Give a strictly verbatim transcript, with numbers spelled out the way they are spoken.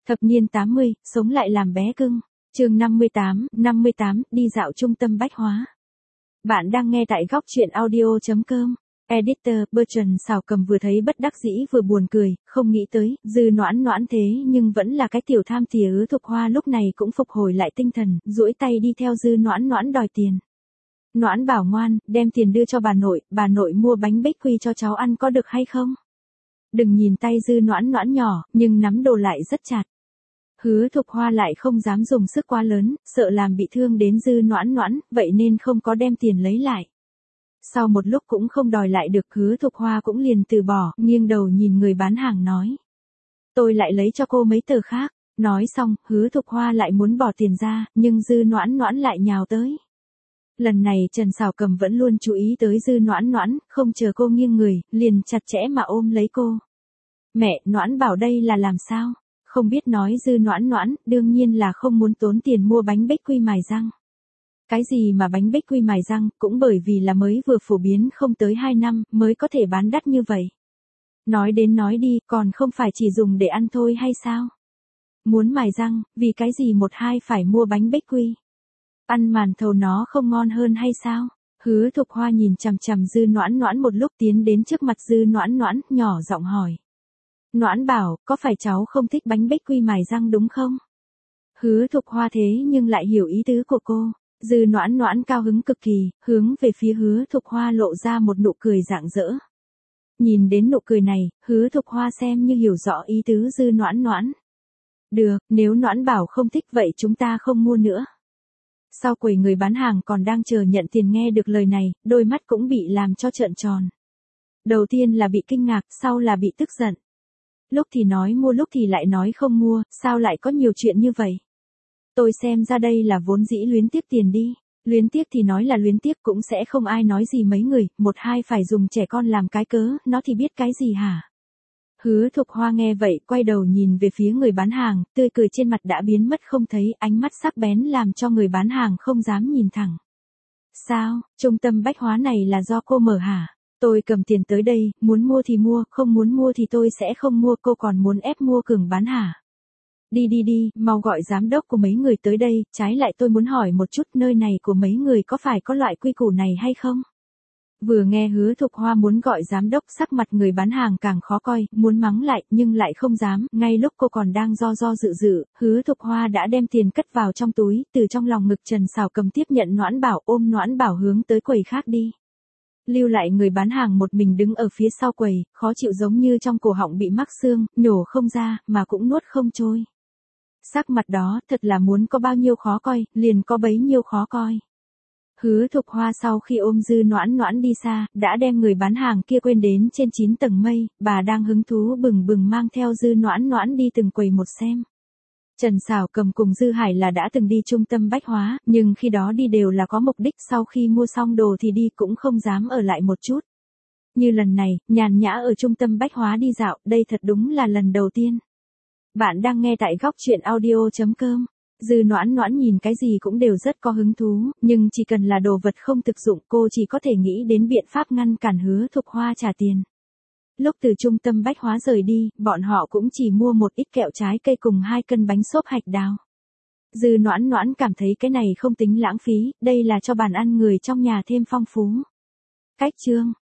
Thập niên tám mươi, sống lại làm bé cưng. Chương năm mươi tám, năm mươi tám, đi dạo trung tâm bách hóa. Bạn đang nghe tại góc truyện audio chấm com. Editor, Bertrand Xào Cầm vừa thấy bất đắc dĩ vừa buồn cười, không nghĩ tới, Dư Noãn Noãn thế nhưng vẫn là cái tiểu tham tìa Hứa Thục Hoa lúc này cũng phục hồi lại tinh thần, duỗi tay đi theo Dư Noãn Noãn đòi tiền. Noãn bảo ngoan, đem tiền đưa cho bà nội, bà nội mua bánh bích quy cho cháu ăn có được hay không? Đừng nhìn tay Dư Noãn Noãn nhỏ, nhưng nắm đồ lại rất chặt. Hứa Thục Hoa lại không dám dùng sức quá lớn, sợ làm bị thương đến Dư Noãn Noãn, vậy nên không có đem tiền lấy lại. Sau một lúc cũng không đòi lại được, Hứa Thục Hoa cũng liền từ bỏ, nghiêng đầu nhìn người bán hàng nói. Tôi lại lấy cho cô mấy tờ khác. Nói xong, Hứa Thục Hoa lại muốn bỏ tiền ra, nhưng Dư Noãn Noãn lại nhào tới. Lần này Trần Xào Cầm vẫn luôn chú ý tới Dư Noãn Noãn, không chờ cô nghiêng người, liền chặt chẽ mà ôm lấy cô. Mẹ, Noãn bảo đây là làm sao? Không biết nói Dư Noãn Noãn, đương nhiên là không muốn tốn tiền mua bánh bích quy mài răng. Cái gì mà bánh bích quy mài răng, cũng bởi vì là mới vừa phổ biến không tới hai năm, mới có thể bán đắt như vậy. Nói đến nói đi, còn không phải chỉ dùng để ăn thôi hay sao? Muốn mài răng, vì cái gì một hai phải mua bánh bích quy? Ăn màn thầu nó không ngon hơn hay sao? Hứa Thục Hoa nhìn chằm chằm Dư Noãn Noãn một lúc, tiến đến trước mặt Dư Noãn Noãn, nhỏ giọng hỏi. Noãn bảo, có phải cháu không thích bánh bích quy mài răng đúng không? Hứa Thục Hoa thế nhưng lại hiểu ý tứ của cô. Dư Noãn Noãn cao hứng cực kỳ, hướng về phía Hứa Thục Hoa lộ ra một nụ cười rạng rỡ. Nhìn đến nụ cười này, Hứa Thục Hoa xem như hiểu rõ ý tứ Dư Noãn Noãn. Được, nếu Noãn bảo không thích vậy chúng ta không mua nữa. Sau quầy người bán hàng còn đang chờ nhận tiền nghe được lời này, đôi mắt cũng bị làm cho trợn tròn. Đầu tiên là bị kinh ngạc, sau là bị tức giận. Lúc thì nói mua lúc thì lại nói không mua, sao lại có nhiều chuyện như vậy? Tôi xem ra đây là vốn dĩ luyến tiếc tiền đi. Luyến tiếc thì nói là luyến tiếc cũng sẽ không ai nói gì mấy người, một hai phải dùng trẻ con làm cái cớ, nó thì biết cái gì hả? Hứa Thục Hoa nghe vậy, quay đầu nhìn về phía người bán hàng, tươi cười trên mặt đã biến mất không thấy, ánh mắt sắc bén làm cho người bán hàng không dám nhìn thẳng. Sao, trung tâm bách hóa này là do cô mở hả? Tôi cầm tiền tới đây, muốn mua thì mua, không muốn mua thì tôi sẽ không mua, cô còn muốn ép mua cường bán hả? Đi đi đi, mau gọi giám đốc của mấy người tới đây, trái lại tôi muốn hỏi một chút nơi này của mấy người có phải có loại quy củ này hay không? Vừa nghe Hứa Thục Hoa muốn gọi giám đốc, sắc mặt người bán hàng càng khó coi, muốn mắng lại nhưng lại không dám, ngay lúc cô còn đang do do dự dự, Hứa Thục Hoa đã đem tiền cất vào trong túi, từ trong lòng ngực Trần Xào Cầm tiếp nhận Noãn bảo, ôm Noãn bảo hướng tới quầy khác đi. Lưu lại người bán hàng một mình đứng ở phía sau quầy, khó chịu giống như trong cổ họng bị mắc xương, nhổ không ra, mà cũng nuốt không trôi. Sắc mặt đó, thật là muốn có bao nhiêu khó coi, liền có bấy nhiêu khó coi. Hứa Thục Hoa sau khi ôm Dư Noãn Noãn đi xa, đã đem người bán hàng kia quên đến trên chín tầng mây, bà đang hứng thú bừng bừng mang theo Dư Noãn Noãn đi từng quầy một xem. Trần Xào Cầm cùng Dư Hải là đã từng đi trung tâm bách hóa, nhưng khi đó đi đều là có mục đích, sau khi mua xong đồ thì đi cũng không dám ở lại một chút. Như lần này, nhàn nhã ở trung tâm bách hóa đi dạo, đây thật đúng là lần đầu tiên. Bạn đang nghe tại góc truyện audio chấm com. Dư Noãn Noãn nhìn cái gì cũng đều rất có hứng thú, nhưng chỉ cần là đồ vật không thực dụng cô chỉ có thể nghĩ đến biện pháp ngăn cản Hứa Thục Hoa trả tiền. Lúc từ trung tâm bách hóa rời đi, bọn họ cũng chỉ mua một ít kẹo trái cây cùng hai cân bánh xốp hạch đào. Dư Noãn Noãn cảm thấy cái này không tính lãng phí, đây là cho bàn ăn người trong nhà thêm phong phú. Cách chương,